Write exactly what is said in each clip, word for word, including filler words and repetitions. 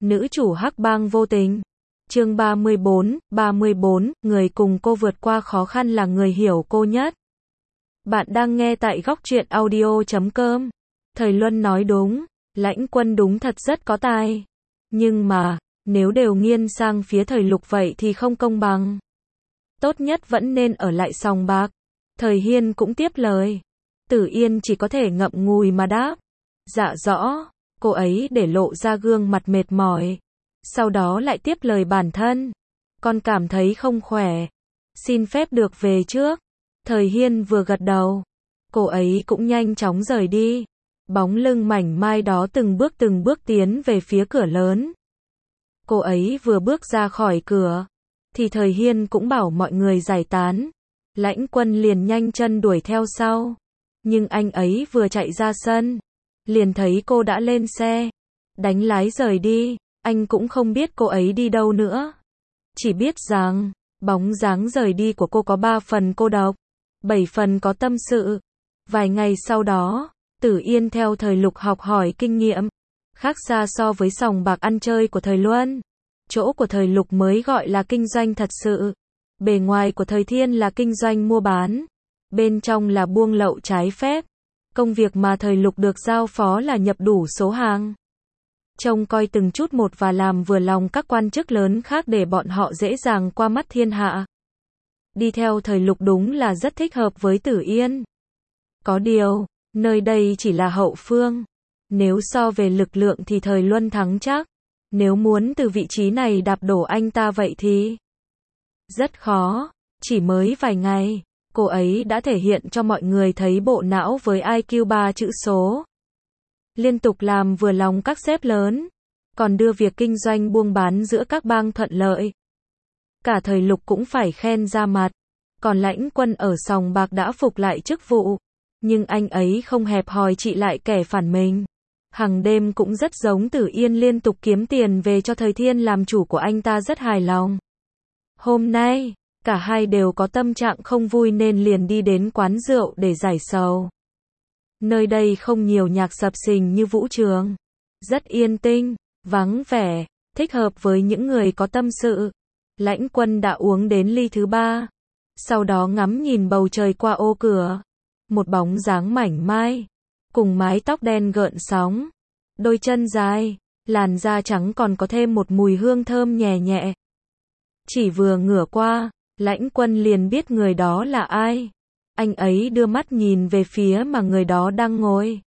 Nữ chủ hắc bang vô tình. Chương ba mươi bốn, ba mươi bốn, người cùng cô vượt qua khó khăn là người hiểu cô nhất. Bạn đang nghe tại góc truyện audio chấm com. Thời Luân nói đúng, Lãnh Quân đúng thật rất có tài. Nhưng mà, nếu đều nghiêng sang phía Thời Lục vậy thì không công bằng. Tốt nhất vẫn nên ở lại sòng bạc. Thời Hiên cũng tiếp lời. Tử Yên chỉ có thể ngậm ngùi mà đáp. Dạ rõ, cô ấy để lộ ra gương mặt mệt mỏi. Sau đó lại tiếp lời bản thân. Con cảm thấy không khỏe. Xin phép được về trước. Thời Hiên vừa gật đầu. Cô ấy cũng nhanh chóng rời đi. Bóng lưng mảnh mai đó từng bước từng bước tiến về phía cửa lớn. Cô ấy vừa bước ra khỏi cửa. Thì Thời Hiên cũng bảo mọi người giải tán. Lãnh Quân liền nhanh chân đuổi theo sau. Nhưng anh ấy vừa chạy ra sân. Liền thấy cô đã lên xe. Đánh lái rời đi. Anh cũng không biết cô ấy đi đâu nữa. Chỉ biết rằng, bóng dáng rời đi của cô có ba phần cô độc, bảy phần có tâm sự. Vài ngày sau đó, Tử Yên theo Thời Lục học hỏi kinh nghiệm. Khác xa so với sòng bạc ăn chơi của Thời Luân. Chỗ của Thời Lục mới gọi là kinh doanh thật sự. Bề ngoài của Thời Thiên là kinh doanh mua bán. Bên trong là buôn lậu trái phép. Công việc mà Thời Lục được giao phó là nhập đủ số hàng. Trông coi từng chút một và làm vừa lòng các quan chức lớn khác để bọn họ dễ dàng qua mắt thiên hạ. Đi theo Thời Lục đúng là rất thích hợp với Tử Yên. Có điều, nơi đây chỉ là hậu phương. Nếu so về lực lượng thì Thời Luân thắng chắc. Nếu muốn từ vị trí này đạp đổ anh ta vậy thì rất khó. Chỉ mới vài ngày, cô ấy đã thể hiện cho mọi người thấy bộ não với i kiu ba chữ số. Liên tục làm vừa lòng các sếp lớn, còn đưa việc kinh doanh buôn bán giữa các bang thuận lợi. Cả Thời Lục cũng phải khen ra mặt. Còn Lãnh Quân ở sòng bạc đã phục lại chức vụ. Nhưng anh ấy không hẹp hòi trị lại kẻ phản mình. Hằng đêm cũng rất giống Tử Yên liên tục kiếm tiền về cho Thời Thiên làm chủ của anh ta rất hài lòng. Hôm nay, cả hai đều có tâm trạng không vui nên liền đi đến quán rượu để giải sầu. Nơi đây không nhiều nhạc sập sình như vũ trường. Rất yên tĩnh, vắng vẻ, thích hợp với những người có tâm sự. Lãnh Quân đã uống đến ly thứ ba. Sau đó ngắm nhìn bầu trời qua ô cửa. Một bóng dáng mảnh mai. Cùng mái tóc đen gợn sóng. Đôi chân dài, làn da trắng còn có thêm một mùi hương thơm nhẹ nhẹ. Chỉ vừa ngửa qua, Lãnh Quân liền biết người đó là ai. Anh ấy đưa mắt nhìn về phía mà người đó đang ngồi.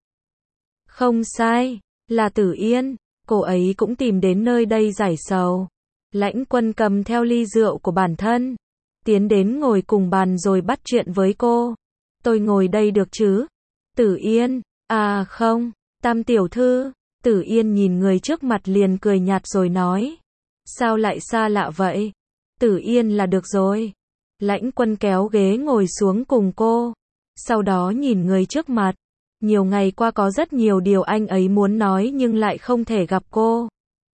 Không sai, là Tử Yên. Cô ấy cũng tìm đến nơi đây giải sầu. Lãnh Quân cầm theo ly rượu của bản thân. Tiến đến ngồi cùng bàn rồi bắt chuyện với cô. Tôi ngồi đây được chứ? Tử Yên, à không, Tam tiểu thư. Tử Yên nhìn người trước mặt liền cười nhạt rồi nói. Sao lại xa lạ vậy? Tử Yên là được rồi. Lãnh Quân kéo ghế ngồi xuống cùng cô. Sau đó nhìn người trước mặt. Nhiều ngày qua có rất nhiều điều anh ấy muốn nói nhưng lại không thể gặp cô.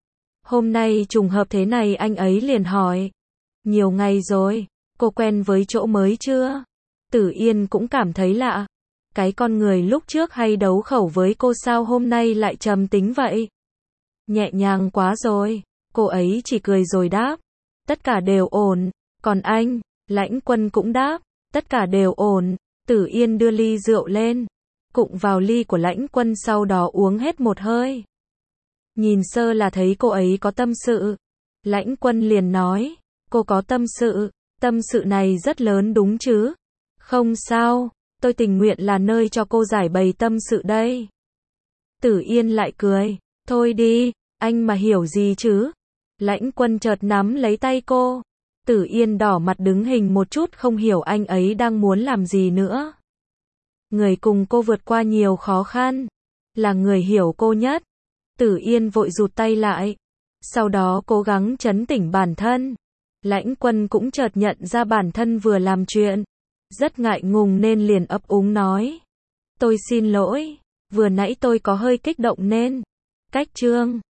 Hôm nay trùng hợp thế này anh ấy liền hỏi. Nhiều ngày rồi, cô quen với chỗ mới chưa? Tử Yên cũng cảm thấy lạ. Cái con người lúc trước hay đấu khẩu với cô sao hôm nay lại trầm tính vậy? Nhẹ nhàng quá rồi. Cô ấy chỉ cười rồi đáp. Tất cả đều ổn. Còn anh? Lãnh Quân cũng đáp. Tất cả đều ổn. Tử Yên đưa ly rượu lên. Cụng vào ly của Lãnh Quân sau đó uống hết một hơi. Nhìn sơ là thấy cô ấy có tâm sự. Lãnh Quân liền nói. Cô có tâm sự. Tâm sự này rất lớn đúng chứ? Không sao. Tôi tình nguyện là nơi cho cô giải bày tâm sự đây. Tử Yên lại cười. Thôi đi, anh mà hiểu gì chứ? Lãnh Quân chợt nắm lấy tay cô. Tử Yên đỏ mặt đứng hình một chút không hiểu anh ấy đang muốn làm gì nữa. Người cùng cô vượt qua nhiều khó khăn. Là người hiểu cô nhất. Tử Yên vội rụt tay lại. Sau đó cố gắng trấn tĩnh bản thân. Lãnh Quân cũng chợt nhận ra bản thân vừa làm chuyện. Rất ngại ngùng nên liền ấp úng nói. Tôi xin lỗi. Vừa nãy tôi có hơi kích động nên. Cách chương.